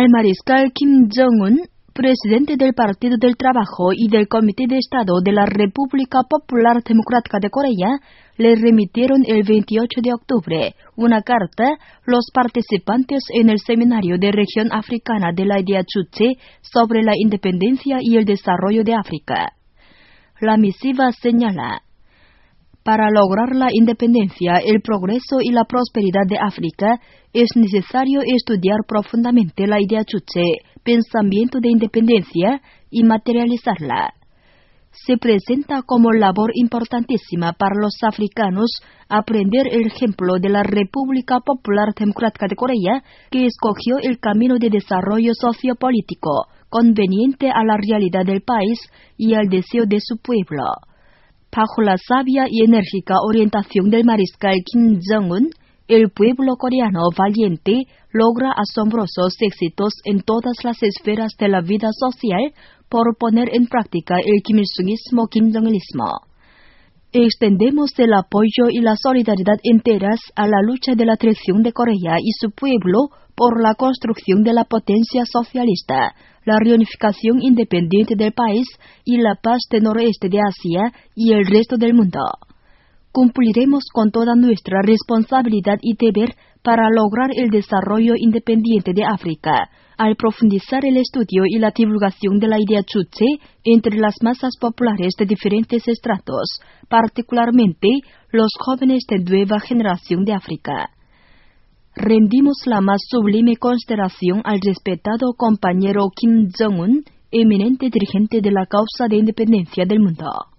Al mariscal Kim Jong-un, presidente del Partido del Trabajo y del Comité de Estado de la República Popular Democrática de Corea, le remitieron el 28 de octubre una carta los participantes en el seminario de región africana de la Idea Juche sobre la independencia y el desarrollo de África. La misiva señala: para lograr la independencia, el progreso y la prosperidad de África, es necesario estudiar profundamente la Idea Juche, pensamiento de independencia, y materializarla. Se presenta como labor importantísima para los africanos aprender el ejemplo de la República Popular Democrática de Corea, que escogió el camino de desarrollo sociopolítico conveniente a la realidad del país y al deseo de su pueblo. Bajo la sabia y enérgica orientación del mariscal Kim Jong-un, el pueblo coreano valiente logra asombrosos éxitos en todas las esferas de la vida social por poner en práctica el Kim Il-sungismo, Kim Jong-ilismo. Extendemos el apoyo y la solidaridad enteras a la lucha de la traición de Corea y su pueblo por la construcción de la potencia socialista, la reunificación independiente del país y la paz del noroeste de Asia y el resto del mundo. Cumpliremos con toda nuestra responsabilidad y deber para lograr el desarrollo independiente de África, al profundizar el estudio y la divulgación de la Idea Juche entre las masas populares de diferentes estratos, particularmente los jóvenes de nueva generación de África. Rendimos la más sublime consideración al respetado compañero Kim Jong-un, eminente dirigente de la causa de independencia del mundo.